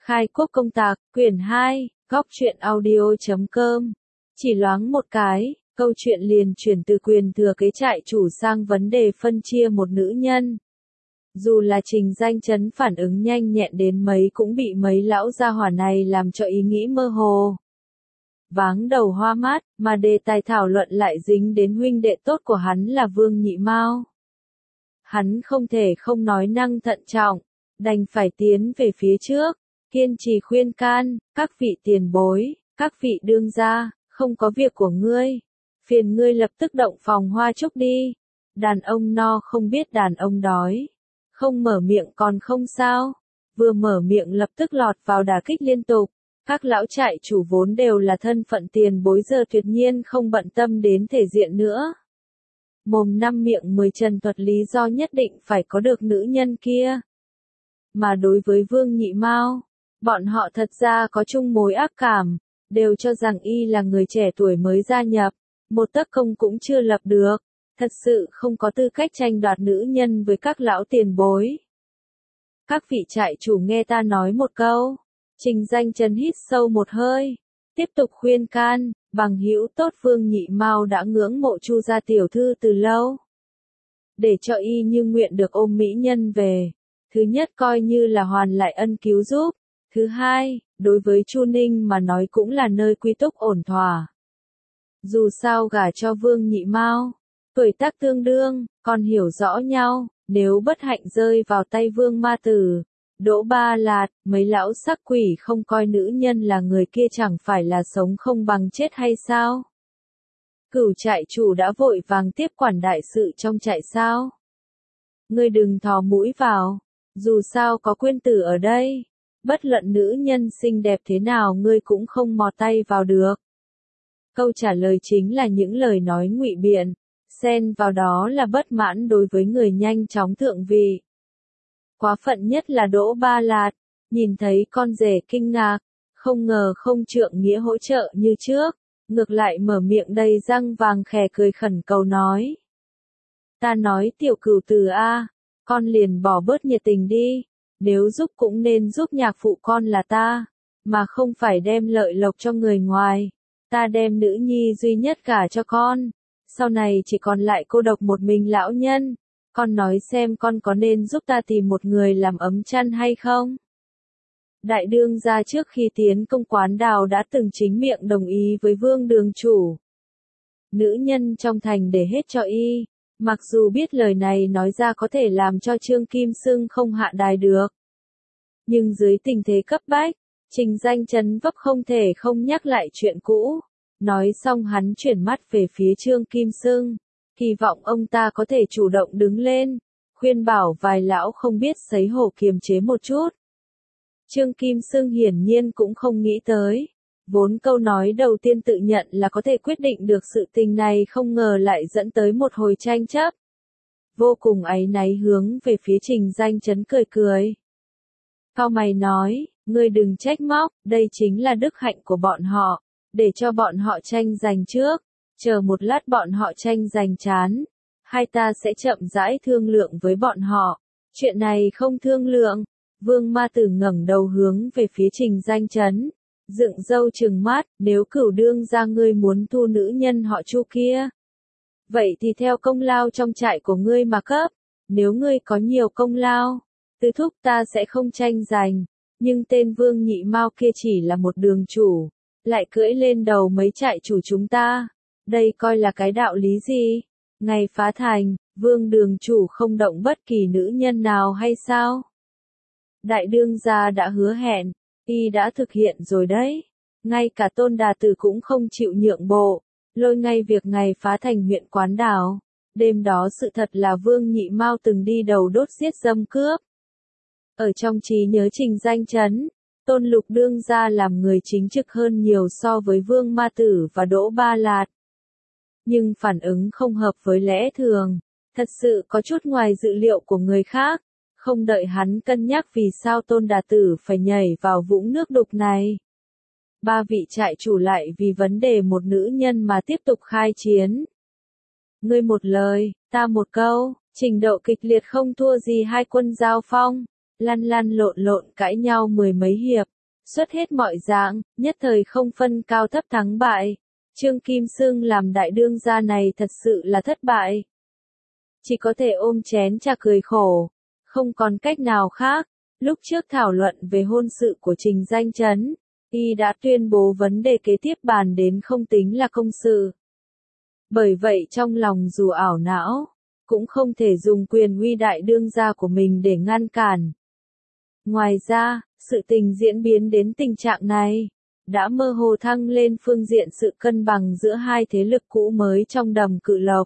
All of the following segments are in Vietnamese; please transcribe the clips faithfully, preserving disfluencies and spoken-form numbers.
Khai quốc công tạc, quyển hai, góc truyện audio chấm com. Chỉ loáng một cái, câu chuyện liền chuyển từ quyền thừa kế trại chủ sang vấn đề phân chia một nữ nhân. Dù là Trình Danh Chấn phản ứng nhanh nhẹn đến mấy cũng bị mấy lão gia hỏa này làm cho ý nghĩ mơ hồ. Váng đầu hoa mắt, mà đề tài thảo luận lại dính đến huynh đệ tốt của hắn là Vương Nhị Mao. Hắn không thể không nói năng thận trọng, đành phải tiến về phía trước, kiên trì khuyên can, các vị tiền bối, các vị đương gia, không có việc của ngươi, phiền ngươi lập tức động phòng hoa trúc đi. Đàn ông no không biết đàn ông đói, không mở miệng còn không sao, vừa mở miệng lập tức lọt vào đả kích liên tục. Các lão trại chủ vốn đều là thân phận tiền bối giờ tuyệt nhiên không bận tâm đến thể diện nữa. Mồm năm miệng mười trần thuật lý do nhất định phải có được nữ nhân kia. Mà đối với Vương Nhị Mao, bọn họ thật ra có chung mối ác cảm, đều cho rằng y là người trẻ tuổi mới gia nhập, một tấc công cũng chưa lập được, thật sự không có tư cách tranh đoạt nữ nhân với các lão tiền bối. Các vị trại chủ nghe ta nói một câu. Trình Danh Chấn hít sâu một hơi, tiếp tục khuyên can, bằng hữu tốt Vương Nhị Mao đã ngưỡng mộ Chu gia tiểu thư từ lâu. Để cho y như nguyện được ôm mỹ nhân về, thứ nhất coi như là hoàn lại ân cứu giúp, thứ hai, đối với Chu Ninh mà nói cũng là nơi quy túc ổn thỏa. Dù sao gả cho Vương Nhị Mao, tuổi tác tương đương, còn hiểu rõ nhau, nếu bất hạnh rơi vào tay Vương Ma Tử, Đỗ Ba Lạt, mấy lão sắc quỷ không coi nữ nhân là người kia chẳng phải là sống không bằng chết hay sao? Cửu trại chủ đã vội vàng tiếp quản đại sự trong trại sao? Ngươi đừng thò mũi vào, dù sao có quyên tử ở đây, bất luận nữ nhân xinh đẹp thế nào ngươi cũng không mò tay vào được. Câu trả lời chính là những lời nói ngụy biện, xen vào đó là bất mãn đối với người nhanh chóng thượng vị. Quá phận nhất là Đỗ Ba Lạt, nhìn thấy con rể kinh ngạc, không ngờ không trượng nghĩa hỗ trợ như trước, ngược lại mở miệng đầy răng vàng khè cười khẩn cầu nói. Ta nói tiểu cửu từ a, con liền bỏ bớt nhiệt tình đi, nếu giúp cũng nên giúp nhạc phụ con là ta, mà không phải đem lợi lộc cho người ngoài, ta đem nữ nhi duy nhất gả cho con, sau này chỉ còn lại cô độc một mình lão nhân. Con nói xem con có nên giúp ta tìm một người làm ấm chăn hay không? Đại đương gia trước khi tiến công quán đào đã từng chính miệng đồng ý với Vương đường chủ. Nữ nhân trong thành để hết cho y, mặc dù biết lời này nói ra có thể làm cho Trương Kim Sưng không hạ đài được. Nhưng dưới tình thế cấp bách, Trình Danh Chấn vấp không thể không nhắc lại chuyện cũ. Nói xong hắn chuyển mắt về phía Trương Kim Sưng. Hy vọng ông ta có thể chủ động đứng lên, khuyên bảo vài lão không biết sấy hổ kiềm chế một chút. Trương Kim Sưng hiển nhiên cũng không nghĩ tới, vốn câu nói đầu tiên tự nhận là có thể quyết định được sự tình này không ngờ lại dẫn tới một hồi tranh chấp. Vô cùng áy náy hướng về phía Trình Danh Chấn cười cười. Cao mày nói, ngươi đừng trách móc, đây chính là đức hạnh của bọn họ, để cho bọn họ tranh giành trước. Chờ một lát bọn họ tranh giành chán, hai ta sẽ chậm rãi thương lượng với bọn họ. Chuyện này không thương lượng. Vương Ma Tử ngẩng đầu hướng về phía Trình Danh Chấn, dựng râu trừng mắt, nếu cửu đương gia ngươi muốn thu nữ nhân họ Chu kia, vậy thì theo công lao trong trại của ngươi mà cấp. Nếu ngươi có nhiều công lao, tứ thúc ta sẽ không tranh giành, nhưng tên Vương Nhị Mao kia chỉ là một đường chủ, lại cưỡi lên đầu mấy trại chủ chúng ta. Đây coi là cái đạo lý gì? Ngày phá thành, Vương đường chủ không động bất kỳ nữ nhân nào hay sao? Đại đương gia đã hứa hẹn, y đã thực hiện rồi đấy. Ngay cả Tôn Đà Tử cũng không chịu nhượng bộ, lôi ngay việc ngày phá thành huyện Quán Đảo. Đêm đó sự thật là Vương Nhị Mao từng đi đầu đốt giết dâm cướp. Ở trong trí nhớ Trình Danh Chấn, Tôn Lục đương gia làm người chính trực hơn nhiều so với Vương Ma Tử và Đỗ Ba Lạt. Nhưng phản ứng không hợp với lẽ thường, thật sự có chút ngoài dự liệu của người khác, không đợi hắn cân nhắc vì sao Tôn Đà Tử phải nhảy vào vũng nước đục này. Ba vị trại chủ lại vì vấn đề một nữ nhân mà tiếp tục khai chiến. Ngươi một lời, ta một câu, trình độ kịch liệt không thua gì hai quân giao phong, lăn lăn lộn lộn cãi nhau mười mấy hiệp, xuất hết mọi dạng, nhất thời không phân cao thấp thắng bại. Trương Kim Xương làm đại đương gia này thật sự là thất bại. Chỉ có thể ôm chén trà cười khổ, không còn cách nào khác. Lúc trước thảo luận về hôn sự của Trình Danh Chấn, y đã tuyên bố vấn đề kế tiếp bàn đến không tính là công sự. Bởi vậy trong lòng dù ảo não, cũng không thể dùng quyền uy đại đương gia của mình để ngăn cản. Ngoài ra, sự tình diễn biến đến tình trạng này, đã mơ hồ thăng lên phương diện sự cân bằng giữa hai thế lực cũ mới trong Đầm Cự Lộc.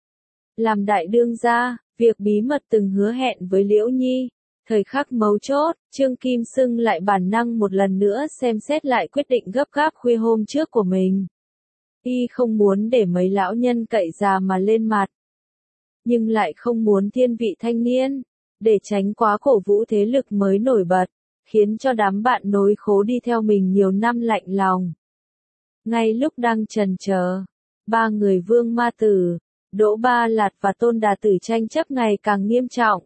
Làm đại đương gia, việc bí mật từng hứa hẹn với Liễu Nhi, thời khắc mấu chốt, Trương Kim Xưng lại bản năng một lần nữa xem xét lại quyết định gấp gáp khuya hôm trước của mình. Y không muốn để mấy lão nhân cậy già mà lên mặt, nhưng lại không muốn thiên vị thanh niên, để tránh quá cổ vũ thế lực mới nổi bật, khiến cho đám bạn nối khố đi theo mình nhiều năm lạnh lòng. Ngay lúc đang chần chờ, ba người Vương Ma Tử, Đỗ Ba Lạt và Tôn Đà Tử tranh chấp ngày càng nghiêm trọng.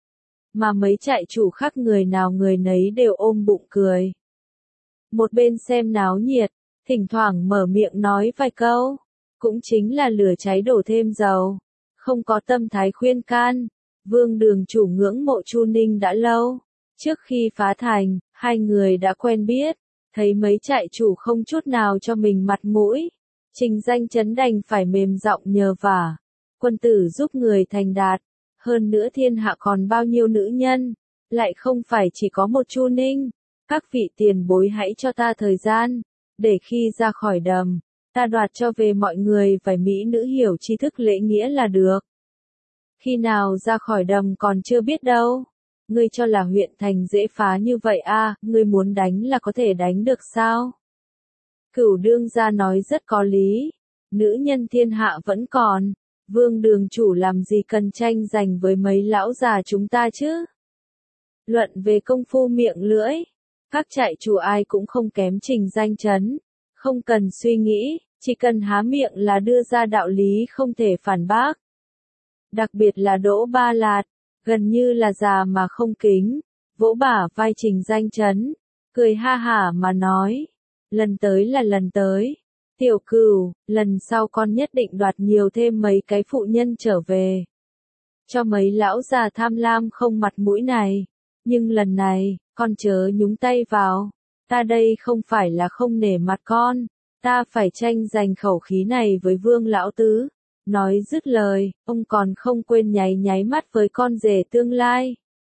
Mà mấy trại chủ khác người nào người nấy đều ôm bụng cười. Một bên xem náo nhiệt, thỉnh thoảng mở miệng nói vài câu, cũng chính là lửa cháy đổ thêm dầu, không có tâm thái khuyên can. Vương Đường chủ ngưỡng mộ Chu Ninh đã lâu, trước khi phá thành, hai người đã quen biết, thấy mấy trại chủ không chút nào cho mình mặt mũi, Trình Danh Chấn đành phải mềm giọng nhờ vả, quân tử giúp người thành đạt, hơn nữa thiên hạ còn bao nhiêu nữ nhân, lại không phải chỉ có một Chu Ninh, các vị tiền bối hãy cho ta thời gian, để khi ra khỏi đầm, ta đoạt cho về mọi người vài mỹ nữ hiểu tri thức lễ nghĩa là được. Khi nào ra khỏi đầm còn chưa biết đâu. Ngươi cho là huyện thành dễ phá như vậy à, ngươi muốn đánh là có thể đánh được sao? Cửu đương gia nói rất có lý. Nữ nhân thiên hạ vẫn còn. Vương Đường chủ làm gì cần tranh giành với mấy lão già chúng ta chứ? Luận về công phu miệng lưỡi. Các trại chủ ai cũng không kém Trình Danh Chấn. Không cần suy nghĩ, chỉ cần há miệng là đưa ra đạo lý không thể phản bác. Đặc biệt là Đỗ Ba Lạt, gần như là già mà không kính, vỗ bả vai Trình Danh Chấn, cười ha hả mà nói, lần tới là lần tới, tiểu cửu, lần sau con nhất định đoạt nhiều thêm mấy cái phụ nhân trở về. Cho mấy lão già tham lam không mặt mũi này, nhưng lần này, con chớ nhúng tay vào, ta đây không phải là không nể mặt con, ta phải tranh giành khẩu khí này với Vương lão tứ. Nói dứt lời, ông còn không quên nháy nháy mắt với con rể tương lai.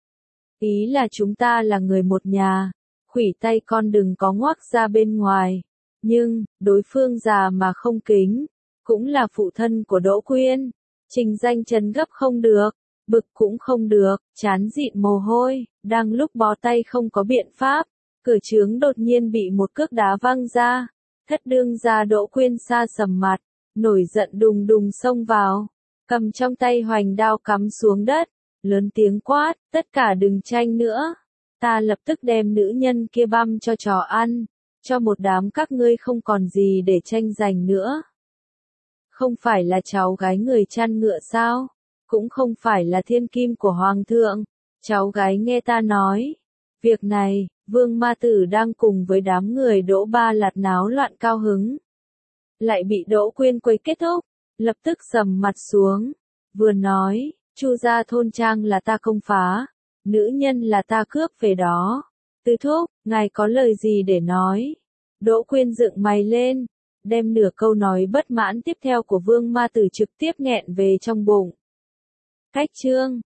Ý là chúng ta là người một nhà, khủy tay con đừng có ngoác ra bên ngoài. Nhưng, đối phương già mà không kính, cũng là phụ thân của Đỗ Quyên. Trình Danh Chấn gấp không được, bực cũng không được, chán dịn mồ hôi, đang lúc bó tay không có biện pháp, cửa trướng đột nhiên bị một cước đá văng ra. Thất đương gia Đỗ Quyên sa sầm mặt. Nổi giận đùng đùng xông vào, cầm trong tay hoành đao cắm xuống đất, lớn tiếng quát, tất cả đừng tranh nữa, ta lập tức đem nữ nhân kia băm cho chó ăn, cho một đám các ngươi không còn gì để tranh giành nữa. Không phải là cháu gái người chăn ngựa sao, cũng không phải là thiên kim của hoàng thượng, cháu gái nghe ta nói, việc này, Vương Ma Tử đang cùng với đám người Đỗ Ba Lạt náo loạn cao hứng. Lại bị Đỗ Quyên quấy kết thúc, lập tức sầm mặt xuống, vừa nói, Chu gia thôn trang là ta công phá, nữ nhân là ta cướp về đó, Tứ thúc, ngài có lời gì để nói? Đỗ Quyên dựng mày lên, đem nửa câu nói bất mãn tiếp theo của Vương Ma Tử trực tiếp nghẹn về trong bụng. Cách chương